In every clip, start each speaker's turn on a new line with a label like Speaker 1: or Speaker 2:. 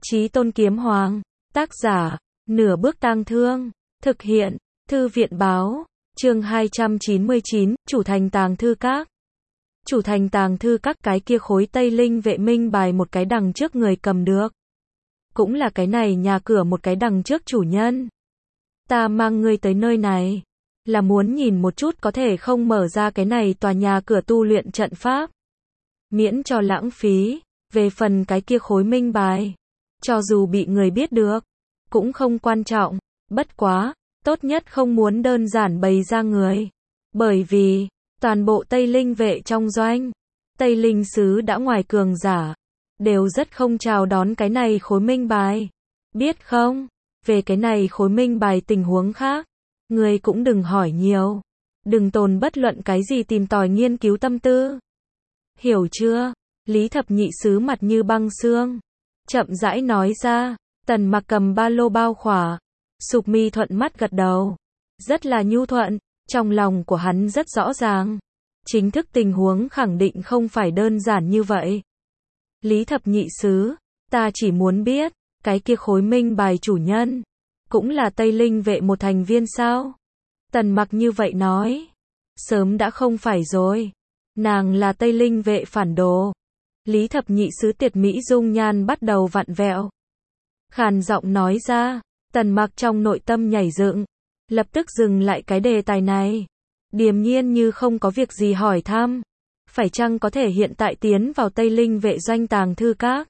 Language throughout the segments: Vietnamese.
Speaker 1: Chí Tôn Kiếm Hoàng, tác giả, Nửa Bước Tang Thương, thực hiện, Thư viện báo, chương 299, Chủ Thành Tàng Thư Các. Chủ Thành Tàng Thư Các, cái kia khối Tây Linh vệ minh bài một cái đằng trước người cầm được. Cũng là cái này nhà cửa một cái đằng trước chủ nhân. Ta mang ngươi tới nơi này, là muốn nhìn một chút có thể không mở ra cái này tòa nhà cửa tu luyện trận pháp. Miễn cho lãng phí, về phần cái kia khối minh bài, cho dù bị người biết được, cũng không quan trọng, bất quá, tốt nhất không muốn đơn giản bày ra người. Bởi vì, toàn bộ Tây Linh vệ trong doanh, Tây Linh sứ đã ngoài cường giả, đều rất không chào đón cái này khối minh bài. Biết không, về cái này khối minh bài tình huống khác, người cũng đừng hỏi nhiều, đừng tồn bất luận cái gì tìm tòi nghiên cứu tâm tư. Hiểu chưa? Lý Thập Nhị Sứ mặt như băng xương, chậm rãi nói ra. Tần Mặc cầm ba lô bao khỏa, Sục Mi thuận mắt gật đầu, rất là nhu thuận, trong lòng của hắn rất rõ ràng, chính thức tình huống khẳng định không phải đơn giản như vậy. Lý Thập Nhị Sứ, ta chỉ muốn biết, cái kia khối minh bài chủ nhân, cũng là Tây Linh vệ một thành viên sao? Tần Mặc như vậy nói, sớm đã không phải rồi, nàng là Tây Linh vệ phản đồ. Lý Thập Nhị Sứ tiệt mỹ dung nhan bắt đầu vặn vẹo, khàn giọng nói ra. Tần Mặc trong nội tâm nhảy dựng, lập tức dừng lại cái đề tài này, điềm nhiên như không có việc gì hỏi thăm, phải chăng có thể hiện tại tiến vào Tây Linh vệ doanh tàng thư các,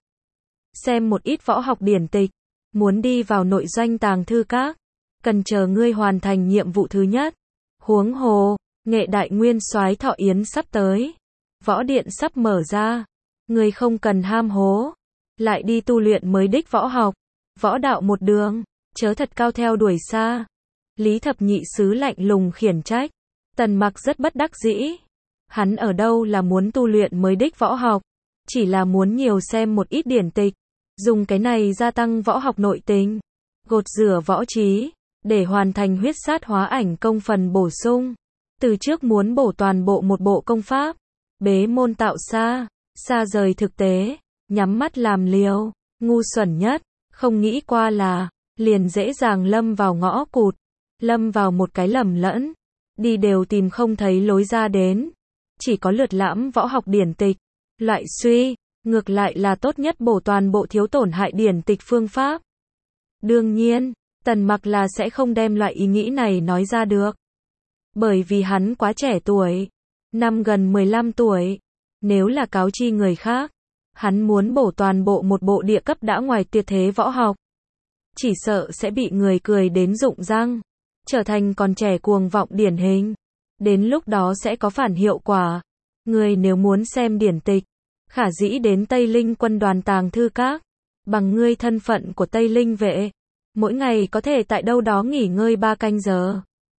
Speaker 1: xem một ít võ học điển tịch. Muốn đi vào nội doanh tàng thư các, cần chờ ngươi hoàn thành nhiệm vụ thứ nhất. Huống hồ, Nghệ Đại Nguyên Soái thọ yến sắp tới, võ điện sắp mở ra, ngươi không cần ham hố, lại đi tu luyện mới đích võ học, võ đạo một đường, chớ thật cao theo đuổi xa. Lý Thập Nhị Sứ lạnh lùng khiển trách. Tần Mặc rất bất đắc dĩ, hắn ở đâu là muốn tu luyện mới đích võ học, chỉ là muốn nhiều xem một ít điển tịch, dùng cái này gia tăng võ học nội tình, gột rửa võ trí, để hoàn thành huyết sát hóa ảnh công phần bổ sung. Từ trước muốn bổ toàn bộ một bộ công pháp, bế môn tạo xa, xa rời thực tế, nhắm mắt làm liều, ngu xuẩn nhất, không nghĩ qua là, liền dễ dàng lâm vào ngõ cụt, lâm vào một cái lầm lẫn, đi đều tìm không thấy lối ra đến, chỉ có lượt lãm võ học điển tịch, loại suy, ngược lại là tốt nhất bổ toàn bộ thiếu tổn hại điển tịch phương pháp. Đương nhiên, Tần Mặc là sẽ không đem loại ý nghĩ này nói ra được, bởi vì hắn quá trẻ tuổi, năm gần 15 tuổi, nếu là cáo chi người khác, hắn muốn bổ toàn bộ một bộ địa cấp đã ngoài tuyệt thế võ học, chỉ sợ sẽ bị người cười đến rụng răng, trở thành còn trẻ cuồng vọng điển hình. Đến lúc đó sẽ có phản hiệu quả. Người nếu muốn xem điển tịch, khả dĩ đến Tây Linh quân đoàn tàng thư các, bằng ngươi thân phận của Tây Linh vệ, mỗi ngày có thể tại đâu đó nghỉ ngơi 3 canh giờ.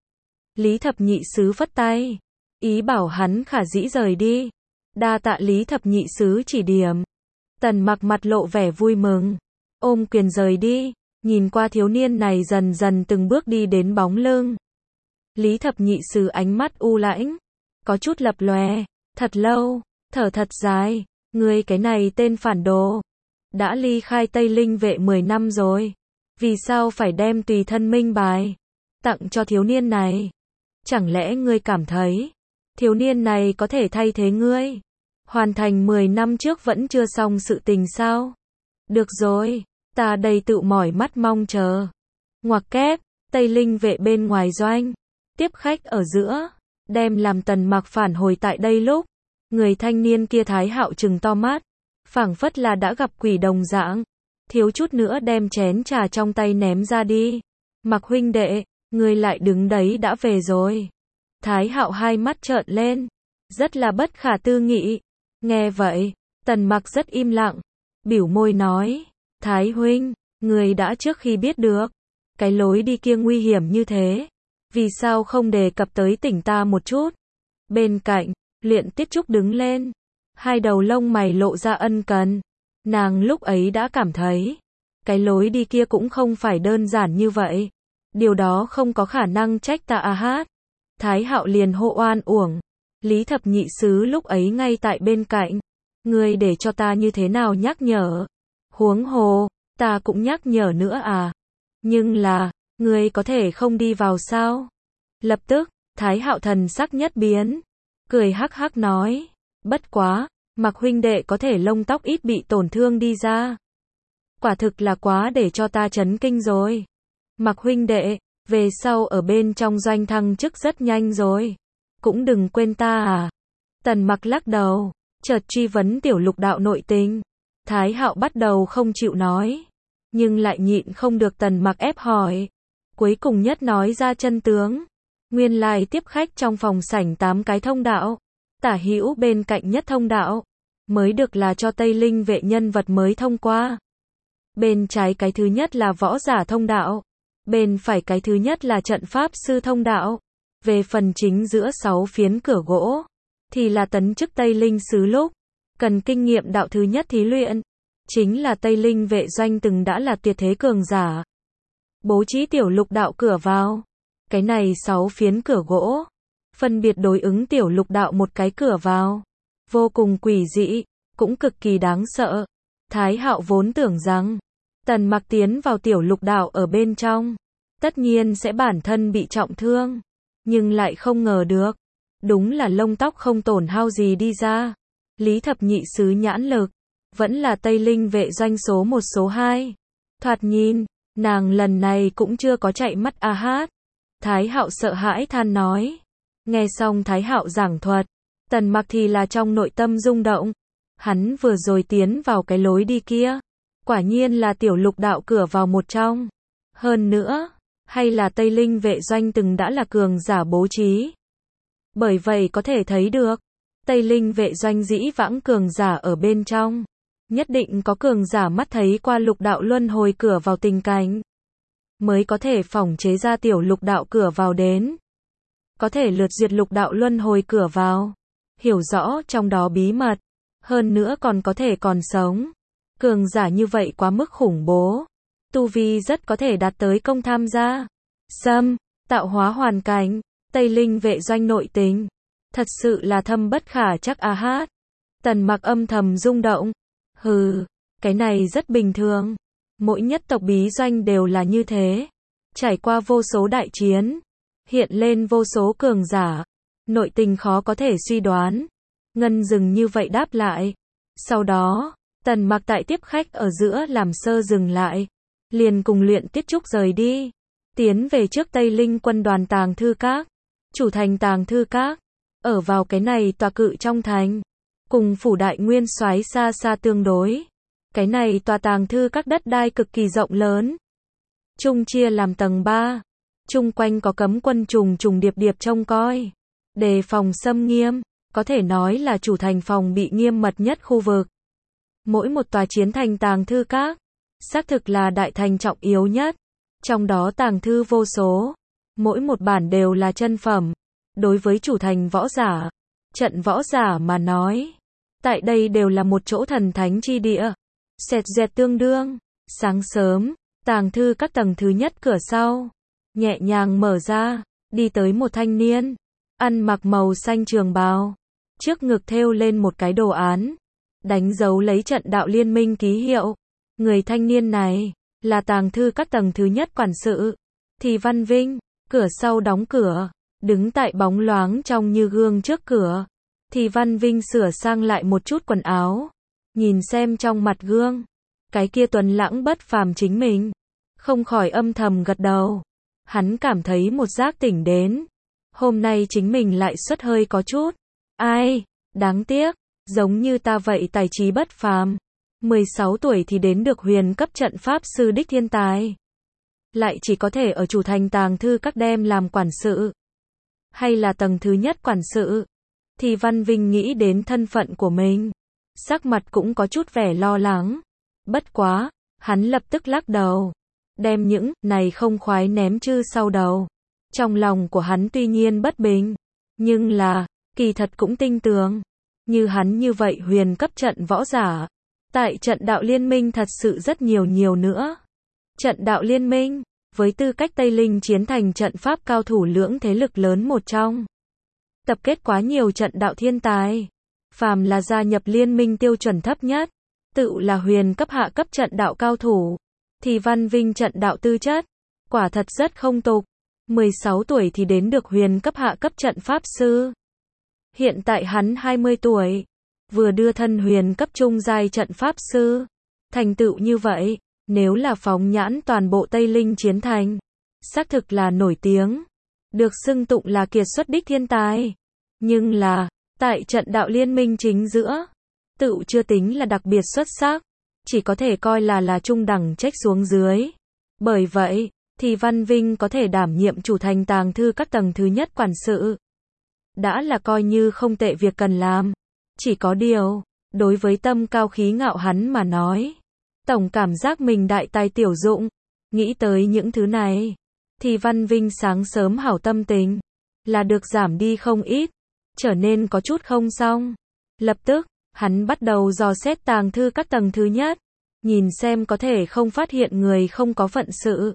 Speaker 1: Lý Thập Nhị Sứ phất tay, ý bảo hắn khả dĩ rời đi. Đa tạ Lý Thập Nhị Sứ chỉ điểm. Tần Mặc mặt lộ vẻ vui mừng, ôm quyền rời đi, nhìn qua thiếu niên này dần dần từng bước đi đến bóng lưng. Lý Thập Nhị Sứ ánh mắt u lãnh, có chút lập lòe, thật lâu, thở thật dài, ngươi cái này tên phản đồ, đã ly khai Tây Linh vệ 10 năm rồi, vì sao phải đem tùy thân minh bài tặng cho thiếu niên này? Chẳng lẽ ngươi cảm thấy thiếu niên này có thể thay thế ngươi, hoàn thành 10 năm trước vẫn chưa xong sự tình sao? Được rồi, ta đây tự mỏi mắt mong chờ. Ngoặc kép, Tây Linh vệ bên ngoài doanh, tiếp khách ở giữa, đem làm Tần Mặc phản hồi tại đây lúc, người thanh niên kia Thái Hạo trừng to mắt, phảng phất là đã gặp quỷ đồng dạng, thiếu chút nữa đem chén trà trong tay ném ra đi. Mặc huynh đệ, ngươi lại đứng đấy đã về rồi. Thái Hạo hai mắt trợn lên, rất là bất khả tư nghị. Nghe vậy, Tần Mặc rất im lặng, bĩu môi nói, Thái huynh, người đã trước khi biết được, cái lối đi kia nguy hiểm như thế, vì sao không đề cập tới tỉnh ta một chút? Bên cạnh, Luyện Tiết Trúc đứng lên, hai đầu lông mày lộ ra ân cần, nàng lúc ấy đã cảm thấy, cái lối đi kia cũng không phải đơn giản như vậy, điều đó không có khả năng trách ta hát. Thái Hạo liền hô oan uổng, Lý Thập Nhị Sứ lúc ấy ngay tại bên cạnh, ngươi để cho ta như thế nào nhắc nhở? Huống hồ, Ta cũng nhắc nhở nữa à? Nhưng là, ngươi có thể không đi vào sao? Lập tức, Thái Hạo thần sắc nhất biến, cười hắc hắc nói, bất quá, Mạc huynh đệ có thể lông tóc ít bị tổn thương đi ra. Quả thực là quá để cho ta chấn kinh rồi. Mạc huynh đệ, về sau ở bên trong doanh thăng chức rất nhanh rồi. Cũng đừng quên ta à. Tần Mặc lắc đầu, chợt truy vấn Tiểu Lục đạo nội tình. Thái Hạo bắt đầu không chịu nói, nhưng lại nhịn không được Tần Mặc ép hỏi. Cuối cùng nhất nói ra chân tướng. Nguyên lai tiếp khách trong phòng sảnh 8 cái thông đạo. Tả hữu bên cạnh nhất thông đạo, mới được là cho Tây Linh vệ nhân vật mới thông qua. Bên trái cái thứ nhất là võ giả thông đạo. Bên phải cái thứ nhất là trận pháp sư thông đạo. Về phần chính giữa 6 phiến cửa gỗ, thì là tấn chức Tây Linh sứ lúc cần kinh nghiệm đạo thứ nhất thí luyện. Chính là Tây Linh vệ doanh từng đã là tuyệt thế cường giả. Bố trí Tiểu Lục đạo cửa vào. Cái này 6 phiến cửa gỗ, phân biệt đối ứng Tiểu Lục đạo một cái cửa vào. Vô cùng quỷ dị, cũng cực kỳ đáng sợ. Thái Hạo vốn tưởng rằng, Tần Mặc tiến vào Tiểu Lục đạo ở bên trong, tất nhiên sẽ bản thân bị trọng thương. Nhưng lại không ngờ được, đúng là lông tóc không tổn hao gì đi ra. Lý thập nhị sứ nhãn lực, vẫn là Tây Linh vệ doanh số 1 số 2. Thoạt nhìn, nàng lần này cũng chưa có chạy mất a hát. Thái Hạo sợ hãi than nói. Nghe xong Thái Hạo giảng thuật, Tần Mặc thì là trong nội tâm rung động. Hắn vừa rồi tiến vào cái lối đi kia, quả nhiên là Tiểu Lục đạo cửa vào một trong. Hơn nữa, hay là Tây Linh vệ doanh từng đã là cường giả bố trí. Bởi vậy có thể thấy được, Tây Linh vệ doanh dĩ vãng cường giả ở bên trong, nhất định có cường giả mắt thấy qua Lục đạo luân hồi cửa vào tình cảnh, mới có thể phỏng chế ra Tiểu Lục đạo cửa vào đến. Có thể lượt duyệt Lục đạo luân hồi cửa vào, hiểu rõ trong đó bí mật, hơn nữa còn có thể còn sống. Cường giả như vậy quá mức khủng bố, tu vi rất có thể đạt tới công tham gia. Tạo hóa hoàn cảnh, Tây Linh vệ doanh nội tình, thật sự là thâm bất khả trắc a hát. Tần Mặc âm thầm rung động. Hừ, cái này rất bình thường. Mỗi nhất tộc bí doanh đều là như thế. Trải qua vô số đại chiến, hiện lên vô số cường giả, nội tình khó có thể suy đoán. Ngân dừng như vậy đáp lại. Sau đó, Tần Mặc tại tiếp khách ở giữa làm sơ dừng lại, liền cùng Luyện Tiết Trúc rời đi, tiến về trước Tây Linh quân đoàn Tàng Thư Các. Chủ thành Tàng Thư Các, ở vào cái này tòa cự trong thành, cùng phủ Đại Nguyên Soái xa xa tương đối. Cái này tòa Tàng Thư Các đất đai cực kỳ rộng lớn, chung chia làm tầng 3, chung quanh có cấm quân trùng trùng điệp điệp trông coi, đề phòng xâm nghiêm, có thể nói là chủ thành phòng bị nghiêm mật nhất khu vực. Mỗi một tòa chiến thành Tàng Thư Các, xác thực là đại thành trọng yếu nhất, trong đó tàng thư vô số, mỗi một bản đều là chân phẩm. Đối với chủ thành võ giả, trận võ giả mà nói, tại đây đều là một chỗ thần thánh chi địa. Xẹt dẹt tương đương, sáng sớm, Tàng Thư Các tầng thứ nhất cửa sau, nhẹ nhàng mở ra, đi tới một thanh niên, ăn mặc màu xanh trường bào, trước ngực thêu lên một cái đồ án, đánh dấu lấy trận đạo liên minh ký hiệu. Người thanh niên này, là Tàng Thư Các tầng thứ nhất quản sự, Thì Văn Vinh. Cửa sau đóng cửa, đứng tại bóng loáng trong như gương trước cửa. Thì Văn Vinh sửa sang lại một chút quần áo, nhìn xem trong mặt gương, cái kia tuấn lãng bất phàm chính mình, không khỏi âm thầm gật đầu. Hắn cảm thấy một giác tỉnh đến, hôm nay chính mình lại xuất hơi có chút. Ai, đáng tiếc, giống như ta vậy tài trí bất phàm, 16 tuổi thì đến được huyền cấp trận pháp sư đích thiên tài, lại chỉ có thể ở chủ thành Tàng Thư Các đem làm quản sự, hay là tầng thứ nhất quản sự. Thì Văn Vinh nghĩ đến thân phận của mình, sắc mặt cũng có chút vẻ lo lắng. Bất quá, hắn lập tức lắc đầu, đem những này không khoái ném chư sau đầu. Trong lòng của hắn tuy nhiên bất bình, nhưng là, kỳ thật cũng tin tưởng, như hắn như vậy huyền cấp trận võ giả, tại trận đạo liên minh thật sự rất nhiều nữa. Trận đạo liên minh, với tư cách Tây Linh chiến thành trận pháp cao thủ lưỡng thế lực lớn một trong, tập kết quá nhiều trận đạo thiên tài. Phàm là gia nhập liên minh tiêu chuẩn thấp nhất, tự là huyền cấp hạ cấp trận đạo cao thủ. Thì Văn Vinh trận đạo tư chất, quả thật rất không tục. 16 tuổi thì đến được huyền cấp hạ cấp trận pháp sư. Hiện tại hắn 20 tuổi, vừa đưa thân huyền cấp trung giai trận pháp sư. Thành tựu như vậy, nếu là phóng nhãn toàn bộ Tây Linh chiến thành, xác thực là nổi tiếng, được xưng tụng là kiệt xuất đích thiên tài. Nhưng là, tại trận đạo liên minh chính giữa, tựu chưa tính là đặc biệt xuất sắc, chỉ có thể coi là trung đẳng trách xuống dưới. Bởi vậy, thì Văn Vinh có thể đảm nhiệm chủ thành tàng thư các tầng thứ nhất quản sự. Đã là coi như không tệ việc cần làm. Chỉ có điều, đối với tâm cao khí ngạo hắn mà nói, tổng cảm giác mình đại tài tiểu dụng. Nghĩ tới những thứ này, thì Văn Vinh sáng sớm hảo tâm tình, là được giảm đi không ít, trở nên có chút không xong. Lập tức, hắn bắt đầu dò xét tàng thư các tầng thứ nhất, nhìn xem có thể không phát hiện người không có phận sự.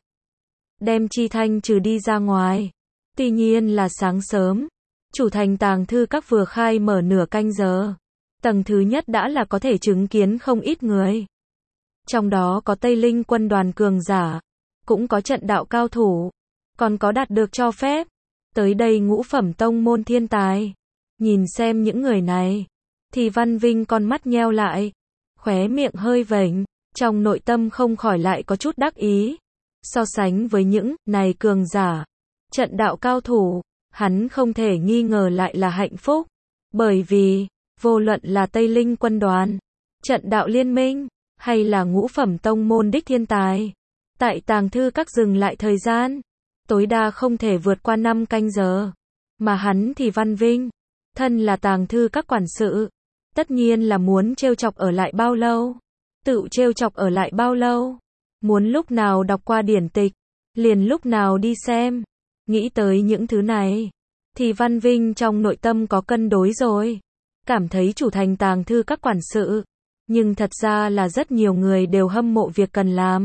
Speaker 1: Đem chi thanh trừ đi ra ngoài. Tuy nhiên là sáng sớm, chủ thành tàng thư các vừa khai mở nửa canh giờ. Tầng thứ nhất đã là có thể chứng kiến không ít người. Trong đó có Tây Linh quân đoàn cường giả, cũng có trận đạo cao thủ, còn có đạt được cho phép. Tới đây ngũ phẩm tông môn thiên tài. Nhìn xem những người này, thì Văn Vinh con mắt nheo lại, khóe miệng hơi vểnh, trong nội tâm không khỏi lại có chút đắc ý. So sánh với những này cường giả, trận đạo cao thủ, hắn không thể nghi ngờ lại là hạnh phúc. Bởi vì, vô luận là Tây Linh quân đoàn, trận đạo liên minh, hay là ngũ phẩm tông môn đích thiên tài, tại tàng thư các dừng lại thời gian, tối đa không thể vượt qua 5 canh giờ. Mà hắn thì Văn Vinh, thân là tàng thư các quản sự, tất nhiên là muốn trêu chọc ở lại bao lâu. Tự trêu chọc ở lại bao lâu. Muốn lúc nào đọc qua điển tịch, liền lúc nào đi xem. Nghĩ tới những thứ này, thì Văn Vinh trong nội tâm có cân đối rồi. Cảm thấy chủ thành tàng thư các quản sự, nhưng thật ra là rất nhiều người đều hâm mộ việc cần làm.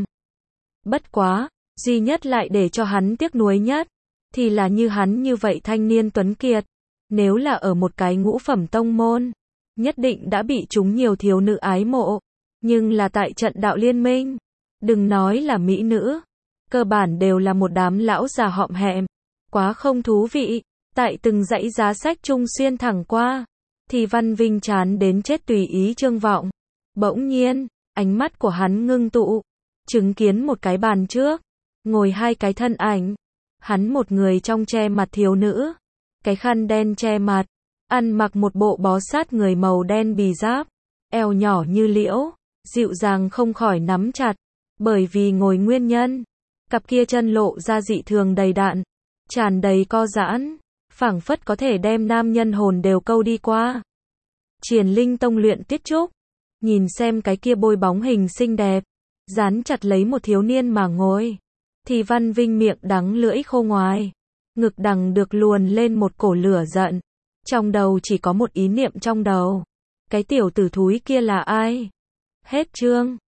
Speaker 1: Bất quá, duy nhất lại để cho hắn tiếc nuối nhất, thì là như hắn như vậy thanh niên tuấn kiệt, nếu là ở một cái ngũ phẩm tông môn, nhất định đã bị chúng nhiều thiếu nữ ái mộ. Nhưng là tại trận đạo liên minh, đừng nói là mỹ nữ, cơ bản đều là một đám lão già họm hẹm, quá không thú vị. Tại từng dãy giá sách trung xuyên thẳng qua, thì Văn Vinh chán đến chết tùy ý Trương Vọng. Bỗng nhiên, ánh mắt của hắn ngưng tụ, chứng kiến một cái bàn trước, ngồi hai cái thân ảnh. Hắn một người trong che mặt thiếu nữ, cái khăn đen che mặt, ăn mặc một bộ bó sát người màu đen bì giáp, eo nhỏ như liễu, dịu dàng không khỏi nắm chặt. Bởi vì ngồi nguyên nhân, cặp kia chân lộ ra dị thường đầy đặn, tràn đầy co giãn, phảng phất có thể đem nam nhân hồn đều câu đi qua. Triển Linh Tông luyện Tiết Trúc, nhìn xem cái kia bôi bóng hình xinh đẹp, dán chặt lấy một thiếu niên mà ngồi, thì Văn Vinh miệng đắng lưỡi khô ngoài, ngực đằng được luồn lên một cổ lửa giận. Trong đầu chỉ có một ý niệm trong đầu, cái tiểu tử thúi kia là ai? Hết chương.